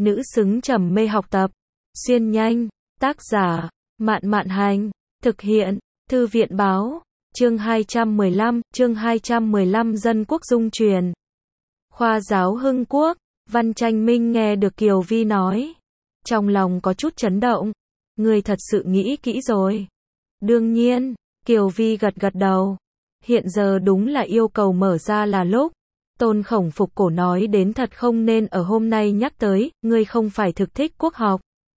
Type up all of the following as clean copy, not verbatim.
nữ xứng trầm mê học tập. Xuyên nhanh, tác giả, Mạn Mạn Hành, thực hiện, Thư viện Báo, chương 215 Dân Quốc Dung Truyền. Khoa giáo Hưng Quốc, Văn Tranh Minh nghe được Kiều Vi nói. Trong lòng có chút chấn động. Người thật sự nghĩ kỹ rồi. Đương nhiên, Kiều Vi gật gật đầu. Hiện giờ đúng là yêu cầu mở ra là lúc. Tôn Khổng Phục Cổ nói đến thật không nên ở hôm nay nhắc tới, ngươi không phải thực thích quốc học.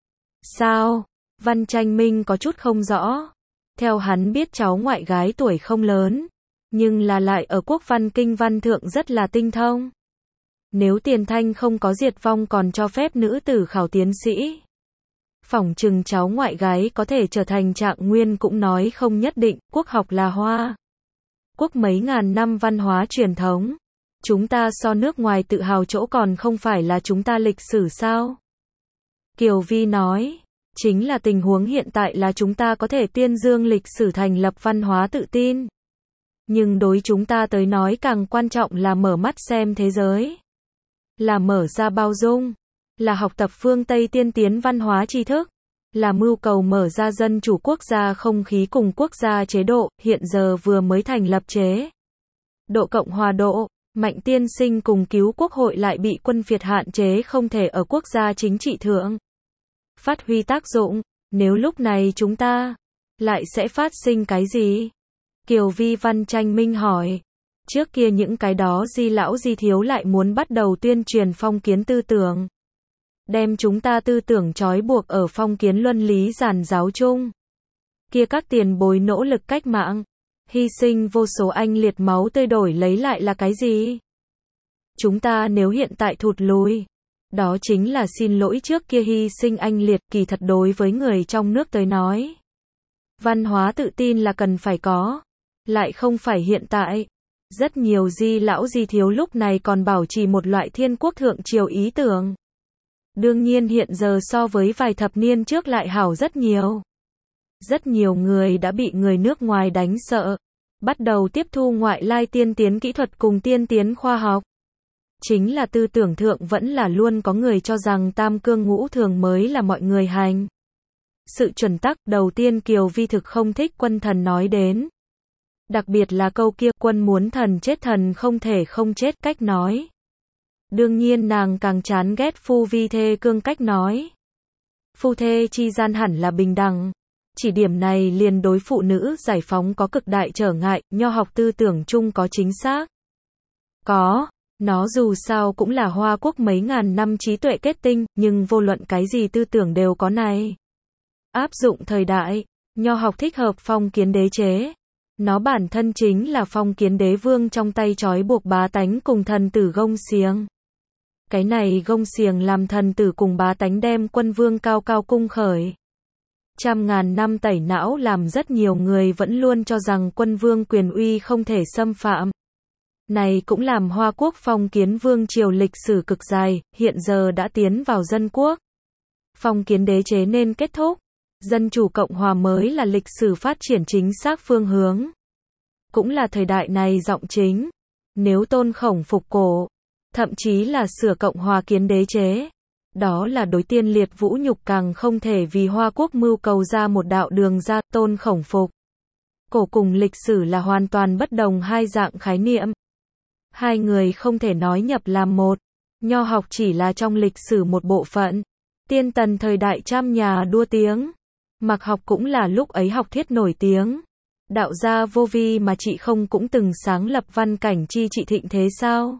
Sao? Văn Tranh Minh có chút không rõ. Theo hắn biết cháu ngoại gái tuổi không lớn, nhưng là lại ở quốc văn kinh văn thượng rất là tinh thông. Nếu Tiền Thanh không có diệt vong còn cho phép nữ tử khảo tiến sĩ, phỏng chừng cháu ngoại gái có thể trở thành Trạng Nguyên cũng nói không nhất định. Quốc học là Hoa quốc mấy ngàn năm văn hóa truyền thống. Chúng ta so nước ngoài tự hào chỗ còn không phải là chúng ta lịch sử sao? Kiều Vi nói, chính là tình huống hiện tại là chúng ta có thể tuyên dương lịch sử thành lập văn hóa tự tin. Nhưng đối chúng ta tới nói càng quan trọng là mở mắt xem thế giới. Là mở ra bao dung. Là học tập phương Tây tiên tiến văn hóa tri thức. Là mưu cầu mở ra dân chủ quốc gia không khí cùng quốc gia chế độ, hiện giờ vừa mới thành lập chế độ Cộng hòa độ. Mạnh tiên sinh cùng cứu quốc hội lại bị quân Việt hạn chế không thể ở quốc gia chính trị thượng phát huy tác dụng. Nếu lúc này chúng ta lại sẽ phát sinh cái gì? Kiều Vi Văn Tranh Minh hỏi. Trước kia những cái đó di lão di thiếu lại muốn bắt đầu tuyên truyền phong kiến tư tưởng. Đem chúng ta tư tưởng trói buộc ở phong kiến luân lý giản giáo chung. Kia các tiền bối nỗ lực cách mạng, hy sinh vô số anh liệt máu tươi đổi lấy lại là cái gì? Chúng ta nếu hiện tại thụt lùi, đó chính là xin lỗi trước kia hy sinh anh liệt. Kỳ thật đối với người trong nước tới nói, văn hóa tự tin là cần phải có, lại không phải hiện tại. Rất nhiều di lão di thiếu lúc này còn bảo trì một loại thiên quốc thượng triều ý tưởng. Đương nhiên hiện giờ so với vài thập niên trước lại hảo rất nhiều. Rất nhiều người đã bị người nước ngoài đánh sợ, bắt đầu tiếp thu ngoại lai tiên tiến kỹ thuật cùng tiên tiến khoa học. Chính là tư tưởng thượng vẫn là luôn có người cho rằng tam cương ngũ thường mới là mọi người hành sự chuẩn tắc. Đầu tiên Kiều Vi thực không thích quân thần nói đến. Đặc biệt là câu kia quân muốn thần chết thần không thể không chết cách nói. Đương nhiên nàng càng chán ghét phu vi thê cương cách nói. Phu thê chi gian hẳn là bình đẳng. Chỉ điểm này liền đối phụ nữ giải phóng có cực đại trở ngại. Nho học tư tưởng chung có chính xác? Có. Nó dù sao cũng là Hoa quốc mấy ngàn năm trí tuệ kết tinh, nhưng vô luận cái gì tư tưởng đều có này. Áp dụng thời đại, nho học thích hợp phong kiến đế chế. Nó bản thân chính là phong kiến đế vương trong tay trói buộc bá tánh cùng thần tử gông xiềng. Cái này gông xiềng làm thần tử cùng bá tánh đem quân vương cao cao cung khởi. Trăm ngàn năm tẩy não làm rất nhiều người vẫn luôn cho rằng quân vương quyền uy không thể xâm phạm. Này cũng làm Hoa quốc phong kiến vương triều lịch sử cực dài, hiện giờ đã tiến vào dân quốc. Phong kiến đế chế nên kết thúc. Dân chủ Cộng hòa mới là lịch sử phát triển chính xác phương hướng. Cũng là thời đại này giọng chính. Nếu Tôn Khổng Phục Cổ, thậm chí là sửa Cộng hòa kiến đế chế, đó là đối tiên liệt vũ nhục càng không thể vì Hoa quốc mưu cầu ra một đạo đường ra. Tôn Khổng Phục Cổ cùng lịch sử là hoàn toàn bất đồng hai dạng khái niệm. Hai người không thể nói nhập làm một. Nho học chỉ là trong lịch sử một bộ phận. Tiên tần thời đại trăm nhà đua tiếng. Mặc học cũng là lúc ấy học thuyết nổi tiếng. Đạo gia vô vi mà chị không cũng từng sáng lập văn cảnh chi trị thịnh thế sao?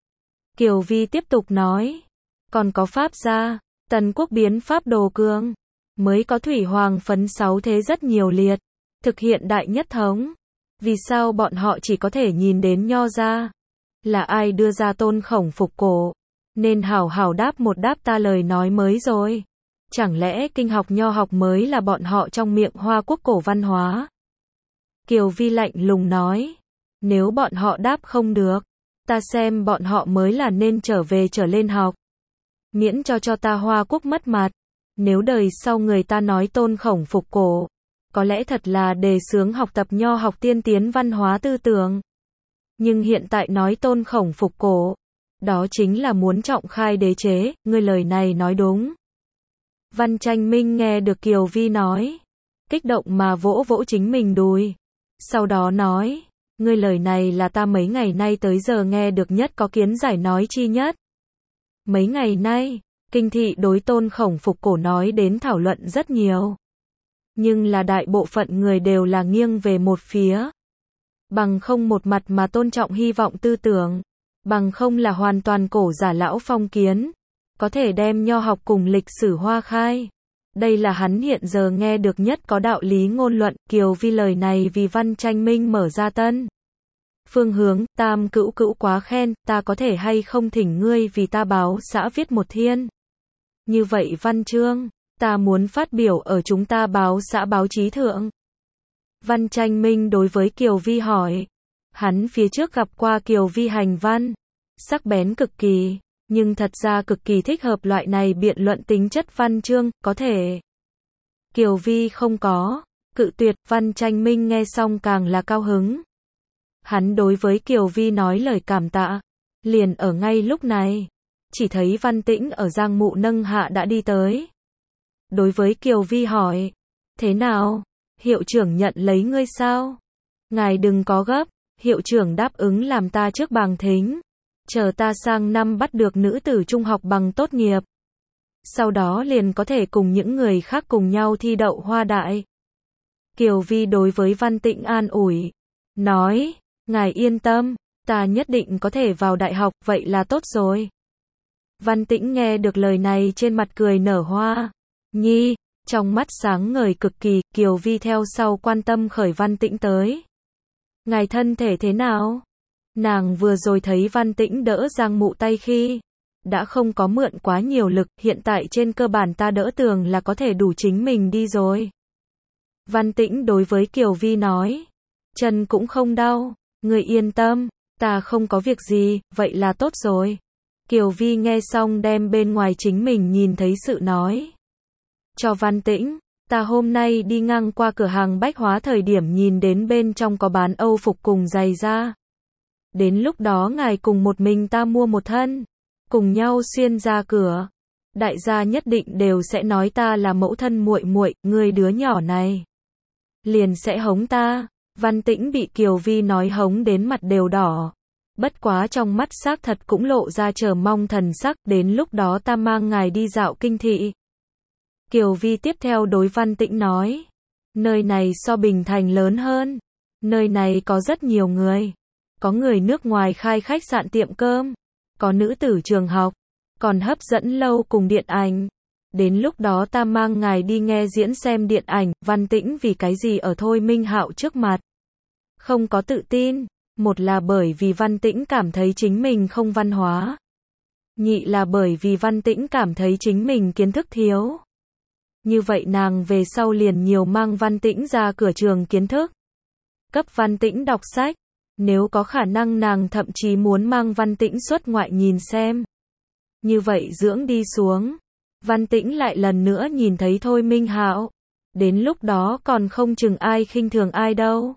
Kiều Vi tiếp tục nói. Còn có Pháp gia, Tần quốc biến Pháp đồ cương. Mới có Thủy Hoàng phấn sáu thế rất nhiều liệt. Thực hiện đại nhất thống. Vì sao bọn họ chỉ có thể nhìn đến nho gia? Là ai đưa ra Tôn Khổng Phục Cổ? Nên hảo hảo đáp một đáp ta lời nói mới rồi. Chẳng lẽ kinh học nho học mới là bọn họ trong miệng Hoa quốc cổ văn hóa? Kiều Vi lạnh lùng nói. Nếu bọn họ đáp không được, ta xem bọn họ mới là nên trở về trở lên học. Miễn cho ta Hoa quốc mất mặt. Nếu đời sau người ta nói Tôn Khổng Phục Cổ, có lẽ thật là đề xướng học tập nho học tiên tiến văn hóa tư tưởng. Nhưng hiện tại nói Tôn Khổng Phục Cổ, Đó chính là muốn trọng khai đế chế, ngươi lời này nói đúng. Văn Tranh Minh nghe được Kiều Vi nói, kích động mà vỗ vỗ chính mình đùi. Sau đó nói, ngươi lời này là ta mấy ngày nay tới giờ nghe được nhất có kiến giải nói chi nhất. Mấy ngày nay, kinh thị đối Tôn Khổng Phục cổ nói đến thảo luận rất nhiều. Nhưng là đại bộ phận người đều là nghiêng về một phía. Bằng không một mặt mà tôn trọng hy vọng tư tưởng. Bằng không là hoàn toàn cổ giả lão phong kiến. Có thể đem nho học cùng lịch sử hoa khai. Đây là hắn hiện giờ nghe được nhất có đạo lý ngôn luận. Kiều Vi lời này vì Văn Tranh Minh mở ra tân phương hướng. Tam cữu cữu quá khen, ta có thể hay không thỉnh ngươi vì ta báo xã viết một thiên. Như vậy văn chương, ta muốn phát biểu ở chúng ta báo xã báo chí thượng. Văn Tranh Minh đối với Kiều Vi hỏi. Hắn phía trước gặp qua Kiều Vi hành văn, sắc bén cực kỳ, nhưng thật ra cực kỳ thích hợp loại này biện luận tính chất văn chương, có thể. Kiều Vi không có, cự tuyệt. Văn Tranh Minh nghe xong càng là cao hứng. Hắn đối với Kiều Vi nói lời cảm tạ. Liền ở ngay lúc này, chỉ thấy Văn Tĩnh ở Giang Mụ nâng hạ đã đi tới. Đối với Kiều Vi hỏi, thế nào, hiệu trưởng nhận lấy ngươi sao? Ngài đừng có gấp, hiệu trưởng đáp ứng làm ta trước bằng thính. Chờ ta sang năm bắt được nữ tử trung học bằng tốt nghiệp. Sau đó liền có thể cùng những người khác cùng nhau thi đậu Hoa Đại. Kiều Vi đối với Văn Tĩnh an ủi, nói, ngài yên tâm, ta nhất định có thể vào đại học, vậy là tốt rồi. Văn Tĩnh nghe được lời này trên mặt cười nở hoa. Nhi, trong mắt sáng ngời cực kỳ. Kiều Vi theo sau quan tâm khởi Văn Tĩnh tới. Ngài thân thể thế nào? Nàng vừa rồi thấy Văn Tĩnh đỡ Giang Mụ tay khi đã không có mượn quá nhiều lực, hiện tại trên cơ bản ta đỡ tường là có thể đủ chính mình đi rồi. Văn Tĩnh đối với Kiều Vi nói, chân cũng không đau, người yên tâm, ta không có việc gì, vậy là tốt rồi. Kiều Vi nghe xong đem bên ngoài chính mình nhìn thấy sự nói cho Văn Tĩnh. Ta hôm nay đi ngang qua cửa hàng bách hóa thời điểm nhìn đến bên trong có bán Âu phục cùng giày da. Đến lúc đó ngài cùng một mình ta mua một thân, cùng nhau xuyên ra cửa. Đại gia nhất định đều sẽ nói ta là mẫu thân muội muội, ngươi đứa nhỏ này liền sẽ hống ta. Văn Tĩnh bị Kiều Vi nói hống đến mặt đều đỏ. Bất quá trong mắt xác thật cũng lộ ra chờ mong thần sắc, đến lúc đó ta mang ngài đi dạo kinh thị. Kiều Vi tiếp theo đối Văn Tĩnh nói, nơi này so Bình Thành lớn hơn, nơi này có rất nhiều người, có người nước ngoài khai khách sạn tiệm cơm, có nữ tử trường học, còn hấp dẫn lâu cùng điện ảnh. Đến lúc đó ta mang ngài đi nghe diễn xem điện ảnh. Văn Tĩnh vì cái gì ở Thôi Minh Hạo trước mặt không có tự tin, một là bởi vì Văn Tĩnh cảm thấy chính mình không văn hóa, nhị là bởi vì Văn Tĩnh cảm thấy chính mình kiến thức thiếu. Như vậy nàng về sau liền nhiều mang Văn Tĩnh ra cửa trường kiến thức, cấp Văn Tĩnh đọc sách, nếu có khả năng nàng thậm chí muốn mang Văn Tĩnh xuất ngoại nhìn xem. Như vậy dưỡng đi xuống, Văn Tĩnh lại lần nữa nhìn thấy Thôi Minh Hạo, đến lúc đó còn không chừng ai khinh thường ai đâu.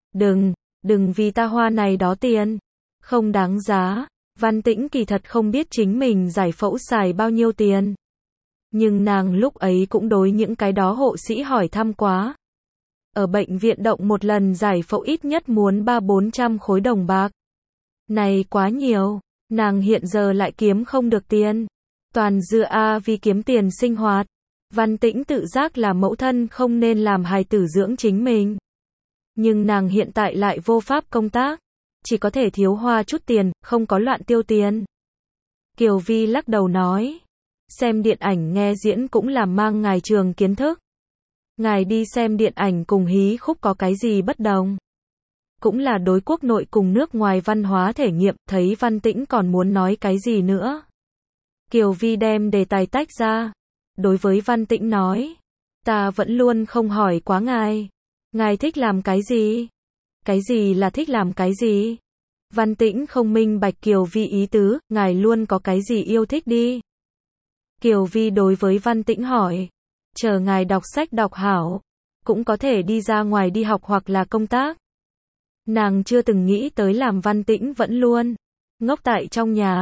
Đừng vì ta hoa này đó tiền, không đáng giá. Văn Tĩnh kỳ thật không biết chính mình giải phẫu xài bao nhiêu tiền. Nhưng nàng lúc ấy cũng đối những cái đó hộ sĩ hỏi thăm quá. Ở bệnh viện động một lần giải phẫu ít nhất muốn 300-400 khối đồng bạc. Này quá nhiều, nàng hiện giờ lại kiếm không được tiền. Toàn dựa vì kiếm tiền sinh hoạt. Văn Tĩnh tự giác là mẫu thân không nên làm hài tử dưỡng chính mình. Nhưng nàng hiện tại lại vô pháp công tác. Chỉ có thể thiếu hoa chút tiền, không có loạn tiêu tiền. Kiều Vi lắc đầu nói. Xem điện ảnh nghe diễn cũng làm mang ngài trường kiến thức. Ngài đi xem điện ảnh cùng hí khúc có cái gì bất đồng? Cũng là đối quốc nội cùng nước ngoài văn hóa thể nghiệm. Thấy Văn Tĩnh còn muốn nói cái gì nữa. Kiều Vi đem đề tài tách ra. Đối với Văn Tĩnh nói. Ta vẫn luôn không hỏi quá ngài. Ngài thích làm cái gì? Cái gì là thích làm cái gì? Văn Tĩnh không minh bạch Kiều Vi ý tứ. Ngài luôn có cái gì yêu thích đi? Kiều Vi đối với Văn Tĩnh hỏi. Chờ ngài đọc sách đọc hảo. Cũng có thể đi ra ngoài đi học hoặc là công tác. Nàng chưa từng nghĩ tới làm Văn Tĩnh vẫn luôn ngốc tại trong nhà.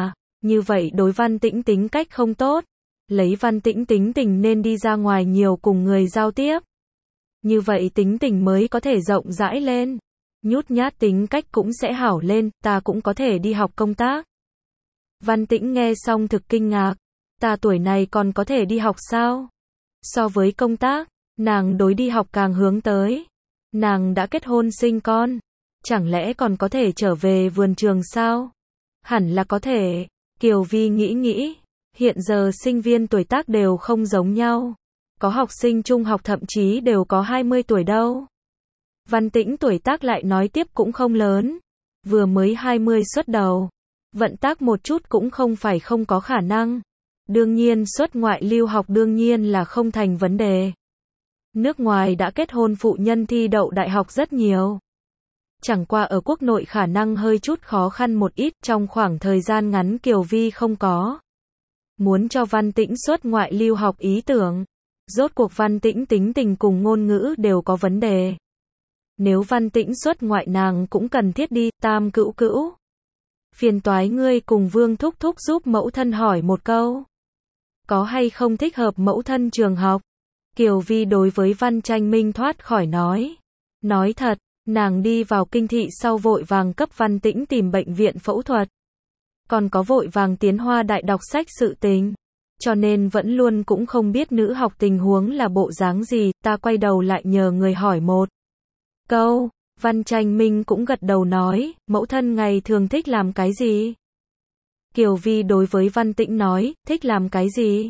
Như vậy đối Văn Tĩnh tính cách không tốt. Lấy Văn Tĩnh tính tình nên đi ra ngoài nhiều cùng người giao tiếp. Như vậy tính tình mới có thể rộng rãi lên. Nhút nhát tính cách cũng sẽ hảo lên, ta cũng có thể đi học công tác. Văn Tĩnh nghe xong thực kinh ngạc. Ta tuổi này còn có thể đi học sao? So với công tác, nàng đối đi học càng hướng tới. Nàng đã kết hôn sinh con. Chẳng lẽ còn có thể trở về vườn trường sao? Hẳn là có thể. Kiều Vi nghĩ. Hiện giờ sinh viên tuổi tác đều không giống nhau. Có học sinh trung học thậm chí đều có 20 tuổi đâu. Văn Tĩnh tuổi tác lại nói tiếp cũng không lớn. Vừa mới 20 xuất đầu. Vận tác một chút cũng không phải không có khả năng. Đương nhiên xuất ngoại lưu học đương nhiên là không thành vấn đề. Nước ngoài đã kết hôn phụ nhân thi đậu đại học rất nhiều. Chẳng qua ở quốc nội khả năng hơi chút khó khăn một ít, trong khoảng thời gian ngắn Kiều Vi không có muốn cho Văn Tĩnh xuất ngoại lưu học ý tưởng. Rốt cuộc Văn Tĩnh tính tình cùng ngôn ngữ đều có vấn đề. Nếu Văn Tĩnh xuất ngoại nàng cũng cần thiết đi, Tam cữu. Phiền toái ngươi cùng Vương thúc thúc giúp mẫu thân hỏi một câu. Có hay không thích hợp mẫu thân trường học? Kiều Vi đối với Văn Tranh Minh thoát khỏi nói. Nói thật, nàng đi vào kinh thị sau vội vàng cấp Văn Tĩnh tìm bệnh viện phẫu thuật. Còn có vội vàng tiến Hoa Đại đọc sách sự tình. Cho nên vẫn luôn cũng không biết nữ học tình huống là bộ dáng gì, ta quay đầu lại nhờ người hỏi một câu. Văn Tranh Minh cũng gật đầu nói, mẫu thân ngày thường thích làm cái gì? Kiều Vi đối với Văn Tĩnh nói, thích làm cái gì?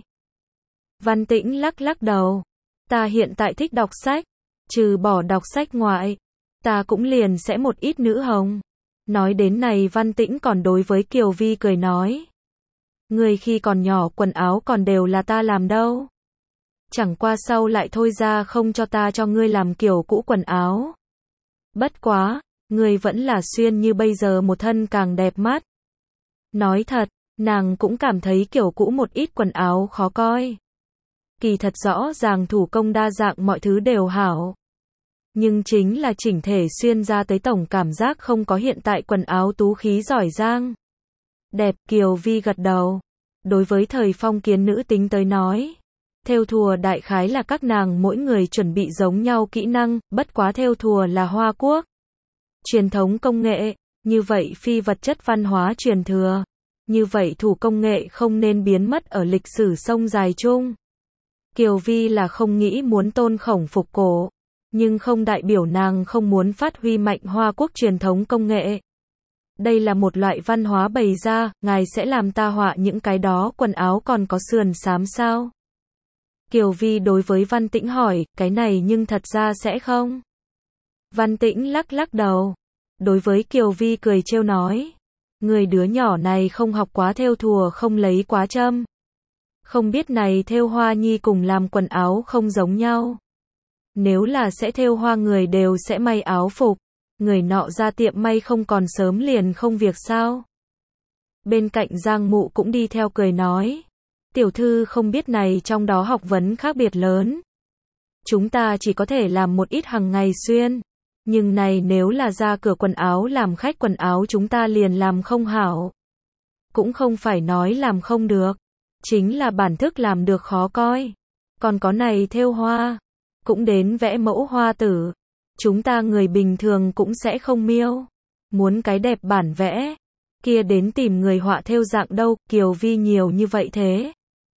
Văn Tĩnh lắc đầu. Ta hiện tại thích đọc sách. Trừ bỏ đọc sách ngoại, ta cũng liền sẽ một ít nữ hồng. Nói đến này Văn Tĩnh còn đối với Kiều Vi cười nói. Người khi còn nhỏ quần áo còn đều là ta làm đâu. Chẳng qua sau lại thôi ra không cho ta cho ngươi làm kiểu cũ quần áo. Bất quá, người vẫn là xuyên như bây giờ một thân càng đẹp mắt. Nói thật, nàng cũng cảm thấy kiểu cũ một ít quần áo khó coi. Kỳ thật rõ ràng thủ công đa dạng mọi thứ đều hảo. Nhưng chính là chỉnh thể xuyên ra tới tổng cảm giác không có hiện tại quần áo tú khí giỏi giang. Đẹp, Kiều Vi gật đầu. Đối với thời phong kiến nữ tính tới nói, thêu thùa đại khái là các nàng mỗi người chuẩn bị giống nhau kỹ năng, bất quá thêu thùa là Hoa Quốc truyền thống công nghệ, như vậy phi vật chất văn hóa truyền thừa. Như vậy thủ công nghệ không nên biến mất ở lịch sử sông dài chung. Kiều Vi là không nghĩ muốn tôn khổng phục cổ, nhưng không đại biểu nàng không muốn phát huy mạnh Hoa Quốc truyền thống công nghệ. Đây là một loại văn hóa bày ra, ngài sẽ làm ta họa những cái đó quần áo còn có sườn xám sao? Kiều Vi đối với Văn Tĩnh hỏi, cái này nhưng thật ra sẽ không? Văn Tĩnh lắc đầu. Đối với Kiều Vi cười trêu nói. Người đứa nhỏ này không học quá thêu thùa không lấy quá châm. Không biết này thêu hoa nhi cùng làm quần áo không giống nhau. Nếu là sẽ thêu hoa người đều sẽ may áo phục. Người nọ ra tiệm may không còn sớm liền không việc sao? Bên cạnh Giang Mụ cũng đi theo cười nói. Tiểu thư không biết này trong đó học vấn khác biệt lớn. Chúng ta chỉ có thể làm một ít hàng ngày xuyên. Nhưng này nếu là ra cửa quần áo làm khách quần áo chúng ta liền làm không hảo. Cũng không phải nói làm không được. Chính là bản thức làm được khó coi. Còn có này thêu hoa. Cũng đến vẽ mẫu hoa tử. Chúng ta người bình thường cũng sẽ không miêu. Muốn cái đẹp bản vẽ. Kia đến tìm người họa thêu dạng đâu, Kiều Vi nhiều như vậy thế.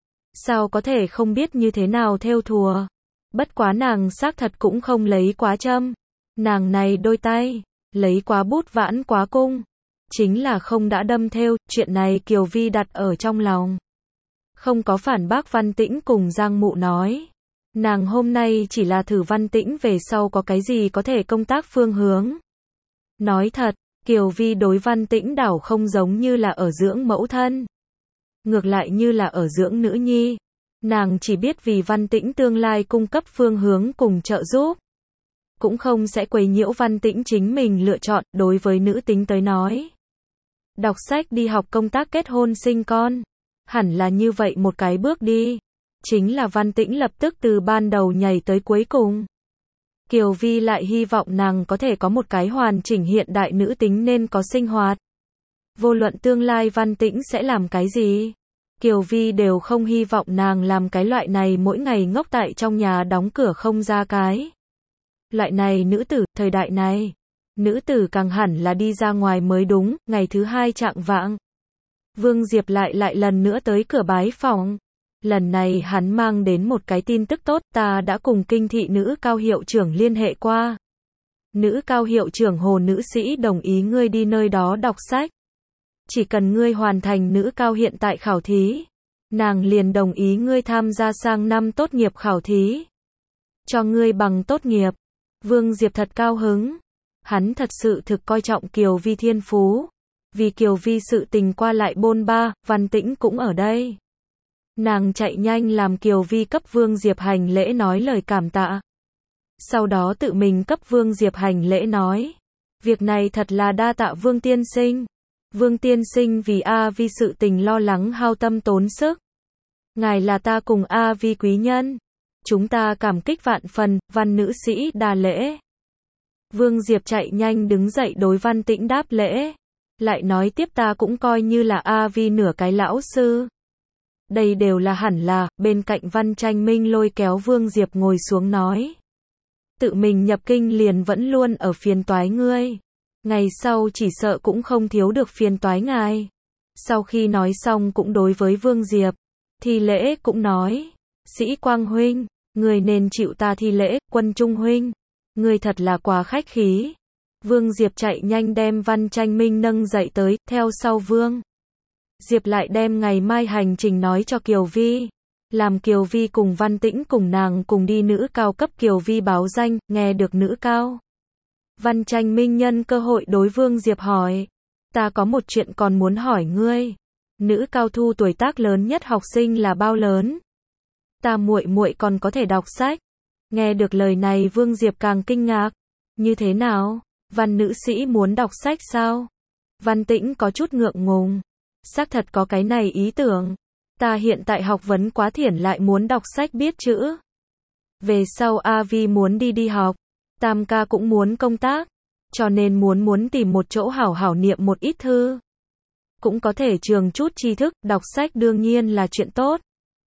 Sao có thể không biết như thế nào thêu thùa. Bất quá nàng xác thật cũng không lấy quá châm. Nàng này đôi tay, lấy quá bút vãn quá cung. Chính là không đã đâm thêu, chuyện này Kiều Vi đặt ở trong lòng. Không có phản bác Văn Tĩnh cùng Giang Mụ nói. Nàng hôm nay chỉ là thử Văn Tĩnh về sau có cái gì có thể công tác phương hướng. Nói thật, Kiều Vi đối Văn Tĩnh đảo không giống như là ở dưỡng mẫu thân. Ngược lại như là ở dưỡng nữ nhi. Nàng chỉ biết vì Văn Tĩnh tương lai cung cấp phương hướng cùng trợ giúp. Cũng không sẽ quấy nhiễu Văn Tĩnh chính mình lựa chọn đối với nữ tính tới nói. Đọc sách đi học công tác kết hôn sinh con. Hẳn là như vậy một cái bước đi. Chính là Văn Tĩnh lập tức từ ban đầu nhảy tới cuối cùng. Kiều Vi lại hy vọng nàng có thể có một cái hoàn chỉnh hiện đại nữ tính nên có sinh hoạt. Vô luận tương lai Văn Tĩnh sẽ làm cái gì, Kiều Vi đều không hy vọng nàng làm cái loại này mỗi ngày ngốc tại trong nhà đóng cửa không ra cái. Loại này nữ tử, thời đại này, nữ tử càng hẳn là đi ra ngoài mới đúng. Ngày thứ hai chạng vạng, Vương Diệp lại lần nữa tới cửa bái phòng. Lần này hắn mang đến một cái tin tức tốt, ta đã cùng kinh thị nữ cao hiệu trưởng liên hệ qua. Nữ cao hiệu trưởng Hồ nữ sĩ đồng ý ngươi đi nơi đó đọc sách. Chỉ cần ngươi hoàn thành nữ cao hiện tại khảo thí, nàng liền đồng ý ngươi tham gia sang năm tốt nghiệp khảo thí. Cho ngươi bằng tốt nghiệp. Vương Diệp thật cao hứng. Hắn thật sự thực coi trọng Kiều Vi thiên phú. Vì Kiều Vi sự tình qua lại bôn ba, Văn Tĩnh cũng ở đây. Nàng chạy nhanh làm Kiều Vi cấp Vương Diệp hành lễ nói lời cảm tạ. Sau đó tự mình cấp Vương Diệp hành lễ nói. Việc này thật là đa tạ Vương tiên sinh. Vương tiên sinh vì A Vi sự tình lo lắng hao tâm tốn sức. Ngài là ta cùng A Vi quý nhân. Chúng ta cảm kích vạn phần. Văn nữ sĩ đa lễ. Vương Diệp chạy nhanh đứng dậy đối Văn Tĩnh đáp lễ. Lại nói tiếp ta cũng coi như là A Vi nửa cái lão sư. Đây đều là hẳn là. Bên cạnh Văn Tranh Minh lôi kéo Vương Diệp ngồi xuống nói. Tự mình nhập kinh liền vẫn luôn ở phiền toái ngươi. Ngày sau chỉ sợ cũng không thiếu được phiền toái ngài. Sau khi nói xong cũng đối với Vương Diệp thi lễ cũng nói. Sĩ Quang huynh, người nên chịu ta thi lễ. Quân Trung huynh, người thật là quá khách khí. Vương Diệp chạy nhanh đem Văn Tranh Minh nâng dậy tới. Theo sau Vương Diệp lại đem ngày mai hành trình nói cho Kiều Vi. Làm Kiều Vi cùng Văn Tĩnh cùng nàng cùng đi nữ cao cấp. Kiều Vi báo danh. Nghe được nữ cao, Văn Tranh Minh nhân cơ hội đối Vương Diệp hỏi. Ta có một chuyện còn muốn hỏi ngươi. Nữ cao thu tuổi tác lớn nhất học sinh là bao lớn? Ta muội muội còn có thể đọc sách. Nghe được lời này Vương Diệp càng kinh ngạc. Như thế nào? Văn nữ sĩ muốn đọc sách sao? Văn Tĩnh có chút ngượng ngùng. Xác thật có cái này ý tưởng. Ta hiện tại học vấn quá thiển lại muốn đọc sách biết chữ. Về sau A Vi muốn đi học. Tam ca cũng muốn công tác. Cho nên muốn tìm một chỗ hảo hảo niệm một ít thư. Cũng có thể trường chút tri thức, đọc sách đương nhiên là chuyện tốt.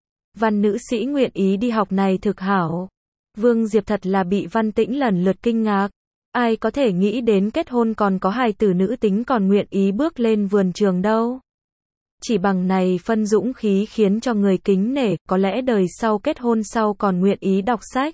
Văn nữ sĩ nguyện ý đi học này thực hảo. Vương Diệp thật là bị Văn Tĩnh lần lượt kinh ngạc. Ai có thể nghĩ đến kết hôn còn có hài tử nữ tính còn nguyện ý bước lên vườn trường đâu. Chỉ bằng này phân dũng khí khiến cho người kính nể, có lẽ đời sau kết hôn sau còn nguyện ý đọc sách.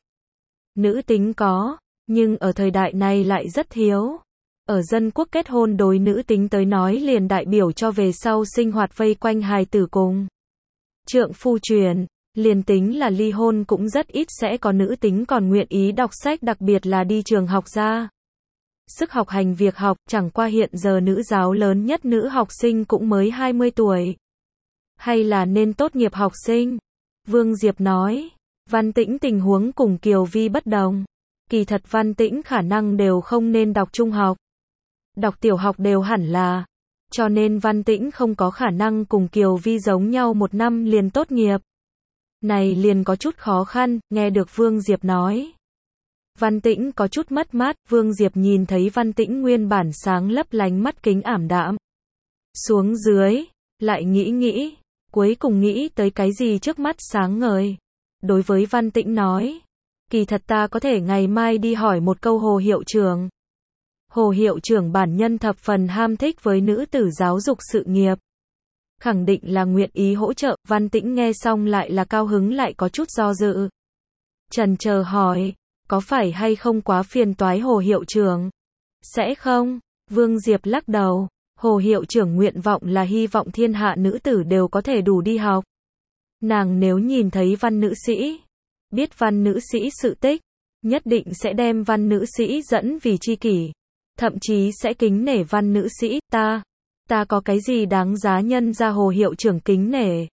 Nữ tính có, nhưng ở thời đại này lại rất thiếu. Ở dân quốc kết hôn đối nữ tính tới nói liền đại biểu cho về sau sinh hoạt vây quanh hài tử cùng trượng phu truyền, liền tính là ly hôn cũng rất ít sẽ có nữ tính còn nguyện ý đọc sách, đặc biệt là đi trường học ra sức học hành việc học. Chẳng qua hiện giờ nữ giáo lớn nhất nữ học sinh cũng mới 20 tuổi. Hay là nên tốt nghiệp học sinh? Vương Diệp nói. Văn Tĩnh tình huống cùng Kiều Vi bất đồng. Kỳ thật Văn Tĩnh khả năng đều không nên đọc trung học. Đọc tiểu học đều hẳn là. Cho nên Văn Tĩnh không có khả năng cùng Kiều Vi giống nhau một năm liền tốt nghiệp. Này liền có chút khó khăn. Nghe được Vương Diệp nói. Văn Tĩnh có chút mất mát. Vương Diệp nhìn thấy Văn Tĩnh nguyên bản sáng lấp lánh mắt kính ảm đạm xuống dưới, lại nghĩ, cuối cùng nghĩ tới cái gì trước mắt sáng ngời. Đối với Văn Tĩnh nói, kỳ thật ta có thể ngày mai đi hỏi một câu Hồ hiệu trưởng. Hồ hiệu trưởng bản nhân thập phần ham thích với nữ tử giáo dục sự nghiệp. Khẳng định là nguyện ý hỗ trợ. Văn Tĩnh nghe xong lại là cao hứng lại có chút do dự. Chần chờ hỏi, có phải hay không quá phiền toái Hồ hiệu trưởng? Sẽ không. Vương Diệp lắc đầu. Hồ hiệu trưởng nguyện vọng là hy vọng thiên hạ nữ tử đều có thể đủ đi học. Nàng nếu nhìn thấy Văn nữ sĩ, biết Văn nữ sĩ sự tích, nhất định sẽ đem Văn nữ sĩ dẫn vì tri kỷ. Thậm chí sẽ kính nể Văn nữ sĩ. Ta có cái gì đáng giá nhân ra Hồ hiệu trưởng kính nể?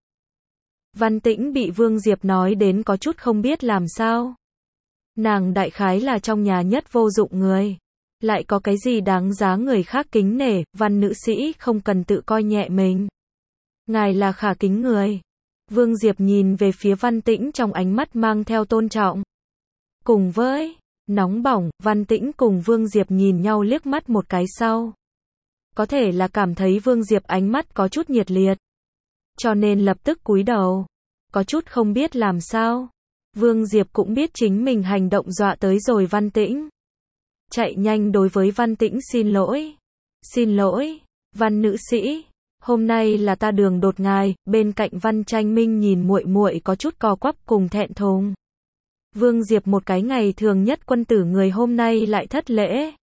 Văn Tĩnh bị Vương Diệp nói đến có chút không biết làm sao. Nàng đại khái là trong nhà nhất vô dụng người. Lại có cái gì đáng giá người khác kính nể? Văn nữ sĩ không cần tự coi nhẹ mình. Ngài là khả kính người. Vương Diệp nhìn về phía Văn Tĩnh trong ánh mắt mang theo tôn trọng. Cùng với nóng bỏng, Văn Tĩnh cùng Vương Diệp nhìn nhau liếc mắt một cái sau. Có thể là cảm thấy Vương Diệp ánh mắt có chút nhiệt liệt, cho nên lập tức cúi đầu, có chút không biết làm sao. Vương Diệp cũng biết chính mình hành động dọa tới rồi Văn Tĩnh. Chạy nhanh đối với Văn Tĩnh xin lỗi. Xin lỗi, Văn nữ sĩ, hôm nay là ta đường đột ngài. Bên cạnh Văn Tranh Minh nhìn muội muội có chút co quắp cùng thẹn thùng. Vương Diệp một cái ngày thường nhất quân tử người hôm nay lại thất lễ.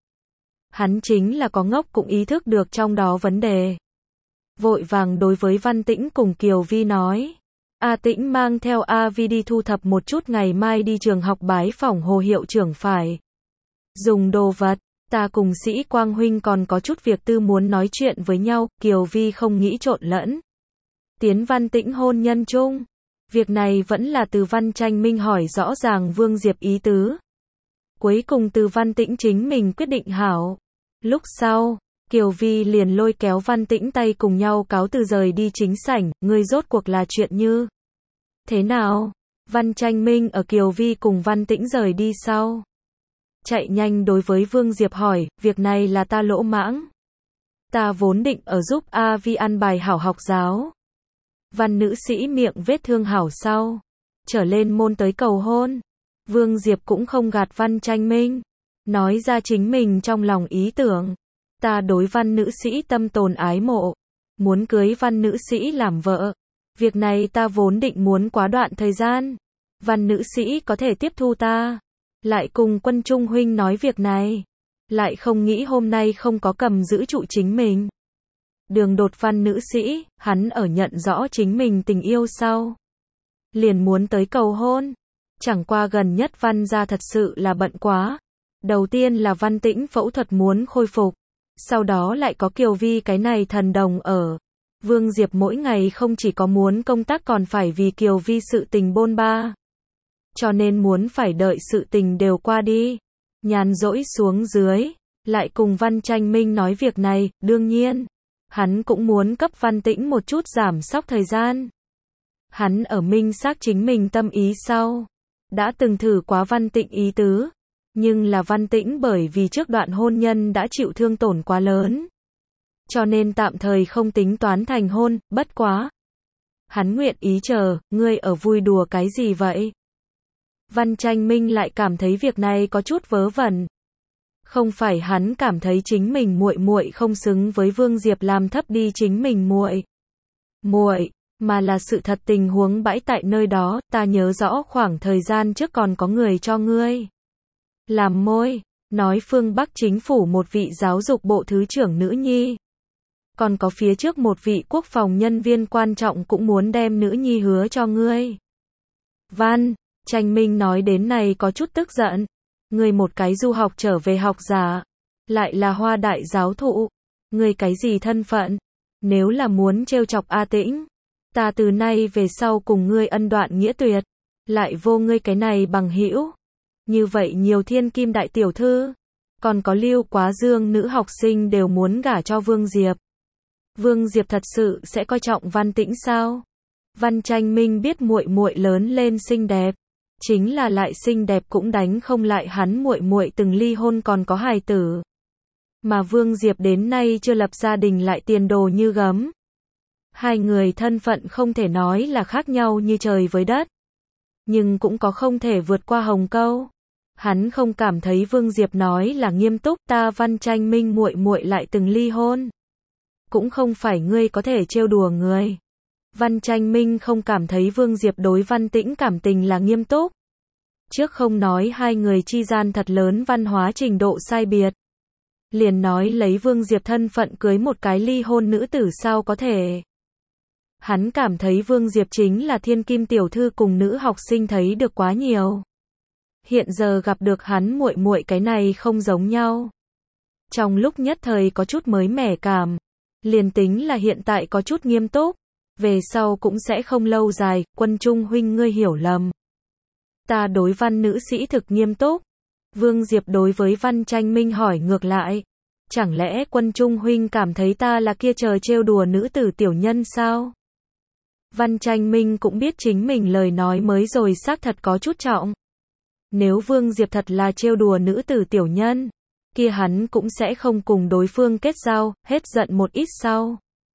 Hắn chính là có ngốc cũng ý thức được trong đó vấn đề. Vội vàng đối với Văn Tĩnh cùng Kiều Vi nói. A Tĩnh mang theo A Vi đi thu thập một chút, ngày mai đi trường học bái phỏng Hồ hiệu trưởng phải dùng đồ vật. Ta cùng Sĩ Quang huynh còn có chút việc tư muốn nói chuyện với nhau. Kiều Vi không nghĩ trộn lẫn tiến Văn Tĩnh hôn nhân chung. Việc này vẫn là từ Văn Tranh Minh hỏi rõ ràng Vương Diệp ý tứ. Cuối cùng từ Văn Tĩnh chính mình quyết định hảo. Lúc sau, Kiều Vi liền lôi kéo Văn Tĩnh tay cùng nhau cáo từ rời đi chính sảnh. Ngươi rốt cuộc là chuyện như thế nào? Văn Tranh Minh ở Kiều Vi cùng Văn Tĩnh rời đi sau, chạy nhanh đối với Vương Diệp hỏi, việc này là ta lỗ mãng. Ta vốn định ở giúp A Vi ăn bài hảo học giáo. Văn nữ sĩ miệng vết thương hảo sau, trở lên môn tới cầu hôn. Vương Diệp cũng không gạt Văn Tranh Minh, nói ra chính mình trong lòng ý tưởng. Ta đối Văn nữ sĩ tâm tồn ái mộ, muốn cưới Văn nữ sĩ làm vợ. Việc này ta vốn định muốn quá đoạn thời gian. Văn nữ sĩ có thể tiếp thu ta. Lại cùng Quân Trung huynh nói việc này. Lại không nghĩ hôm nay không có cầm giữ trụ chính mình. Đường đột Văn nữ sĩ, hắn ở nhận rõ chính mình tình yêu sau, liền muốn tới cầu hôn. Chẳng qua gần nhất Văn gia thật sự là bận quá. Đầu tiên là Văn Tĩnh phẫu thuật muốn khôi phục. Sau đó lại có Kiều Vi cái này thần đồng ở. Vương Diệp mỗi ngày không chỉ có muốn công tác còn phải vì Kiều Vi sự tình bôn ba. Cho nên muốn phải đợi sự tình đều qua đi. Nhàn rỗi xuống dưới, lại cùng Văn Tranh Minh nói việc này. Đương nhiên, hắn cũng muốn cấp Văn Tĩnh một chút giảm sóc thời gian. Hắn ở minh xác chính mình tâm ý sau, đã từng thử quá Văn Tĩnh ý tứ. Nhưng là Văn Tĩnh bởi vì trước đoạn hôn nhân đã chịu thương tổn quá lớn, cho nên tạm thời không tính toán thành hôn. Bất quá, hắn nguyện ý chờ. Ngươi ở vui đùa cái gì vậy? Văn Tranh Minh lại cảm thấy việc này có chút vớ vẩn. Không phải hắn cảm thấy chính mình muội muội không xứng với Vương Diệp làm thấp đi chính mình muội muội, mà là sự thật tình huống bãi tại nơi đó. Ta nhớ rõ khoảng thời gian trước còn có người cho ngươi làm môi, nói phương Bắc chính phủ một vị giáo dục bộ thứ trưởng nữ nhi. Còn có phía trước một vị quốc phòng nhân viên quan trọng cũng muốn đem nữ nhi hứa cho ngươi. Văn Tranh Minh nói đến này có chút tức giận. Ngươi một cái du học trở về học giả, lại là Hoa đại giáo thụ. Ngươi cái gì thân phận? Nếu là muốn trêu chọc A Tĩnh, ta từ nay về sau cùng ngươi ân đoạn nghĩa tuyệt. Lại vô ngươi cái này bằng hữu. Như vậy nhiều thiên kim đại tiểu thư, còn có Lưu Quá Dương nữ học sinh đều muốn gả cho Vương Diệp. Vương Diệp thật sự sẽ coi trọng Văn Tĩnh sao? Văn Tranh Minh biết muội muội lớn lên xinh đẹp, chính là lại xinh đẹp cũng đánh không lại hắn muội muội từng ly hôn còn có hài tử. Mà Vương Diệp đến nay chưa lập gia đình lại tiền đồ như gấm. Hai người thân phận không thể nói là khác nhau như trời với đất, nhưng cũng có không thể vượt qua hồng câu. Hắn không cảm thấy Vương Diệp nói là nghiêm túc. Ta Văn Tranh Minh muội muội lại từng ly hôn, cũng không phải ngươi có thể trêu đùa người. Văn Tranh Minh không cảm thấy Vương Diệp đối Văn Tĩnh cảm tình là nghiêm túc. Trước không nói hai người chi gian thật lớn văn hóa trình độ sai biệt, liền nói lấy Vương Diệp thân phận cưới một cái ly hôn nữ tử sao có thể. Hắn cảm thấy Vương Diệp chính là thiên kim tiểu thư cùng nữ học sinh thấy được quá nhiều. Hiện giờ gặp được hắn muội muội cái này không giống nhau. Trong lúc nhất thời có chút mới mẻ cảm, liền tính là hiện tại có chút nghiêm túc, về sau cũng sẽ không lâu dài. Quân Trung huynh ngươi hiểu lầm. Ta đối Văn nữ sĩ thực nghiêm túc. Vương Diệp đối với Văn Tranh Minh hỏi ngược lại. Chẳng lẽ Quân Trung huynh cảm thấy ta là kia chờ trêu đùa nữ tử tiểu nhân sao? Văn Tranh Minh cũng biết chính mình lời nói mới rồi xác thật có chút trọng. Nếu Vương Diệp thật là trêu đùa nữ tử tiểu nhân, kia hắn cũng sẽ không cùng đối phương kết giao, hết giận một ít sau.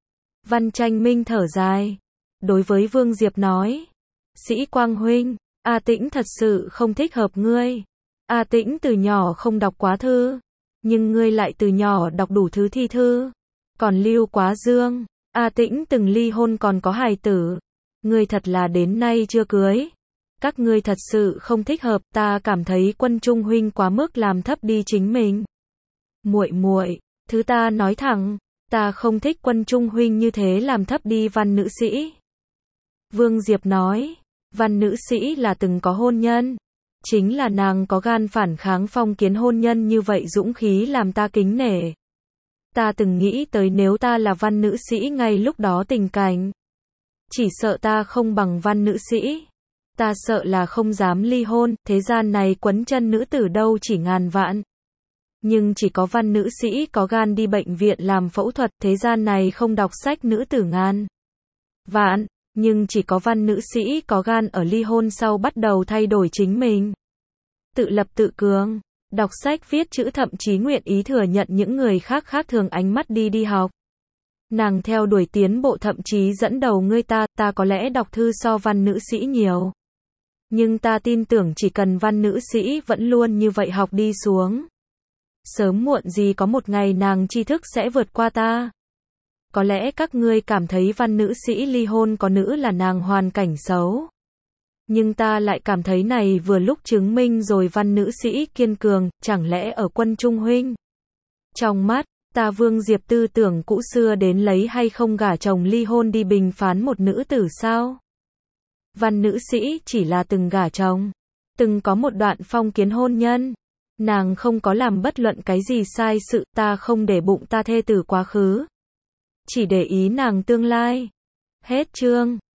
Văn Tranh Minh thở dài, đối với Vương Diệp nói, Sĩ Quang huynh, A Tĩnh thật sự không thích hợp ngươi. A Tĩnh từ nhỏ không đọc quá thư, nhưng ngươi lại từ nhỏ đọc đủ thứ thi thư, còn lưu quá dương. A Tĩnh từng ly hôn còn có hài tử, ngươi thật là đến nay chưa cưới. Các ngươi thật sự không thích hợp, ta cảm thấy Quân Trung huynh quá mức làm thấp đi chính mình. Muội muội, thứ ta nói thẳng, ta không thích Quân Trung huynh như thế làm thấp đi Văn nữ sĩ. Vương Diệp nói, Văn nữ sĩ là từng có hôn nhân, chính là nàng có gan phản kháng phong kiến hôn nhân như vậy dũng khí làm ta kính nể. Ta từng nghĩ tới nếu ta là Văn nữ sĩ ngay lúc đó tình cảnh, chỉ sợ ta không bằng Văn nữ sĩ. Ta sợ là không dám ly hôn, thế gian này quấn chân nữ tử đâu chỉ ngàn vạn. Nhưng chỉ có Văn nữ sĩ có gan đi bệnh viện làm phẫu thuật, thế gian này không đọc sách nữ tử ngàn vạn, nhưng chỉ có Văn nữ sĩ có gan ở ly hôn sau bắt đầu thay đổi chính mình. Tự lập tự cường, đọc sách viết chữ, thậm chí nguyện ý thừa nhận những người khác khác thường ánh mắt đi học. Nàng theo đuổi tiến bộ, thậm chí dẫn đầu ngươi. Ta có lẽ đọc thư so Văn nữ sĩ nhiều, nhưng ta tin tưởng chỉ cần Văn nữ sĩ vẫn luôn như vậy học đi xuống, sớm muộn gì có một ngày nàng tri thức sẽ vượt qua ta. Có lẽ các ngươi cảm thấy Văn nữ sĩ ly hôn có nữ là nàng hoàn cảnh xấu, nhưng ta lại cảm thấy này vừa lúc chứng minh rồi Văn nữ sĩ kiên cường. Chẳng lẽ ở Quân Trung huynh trong mắt, ta Vương Diệp tư tưởng cũ xưa đến lấy hay không gả chồng ly hôn đi bình phán một nữ tử sao? Văn nữ sĩ chỉ là từng gả chồng, từng có một đoạn phong kiến hôn nhân, nàng không có làm bất luận cái gì sai sự. Ta không để bụng ta thê tử quá khứ, chỉ để ý nàng tương lai. Hết chương.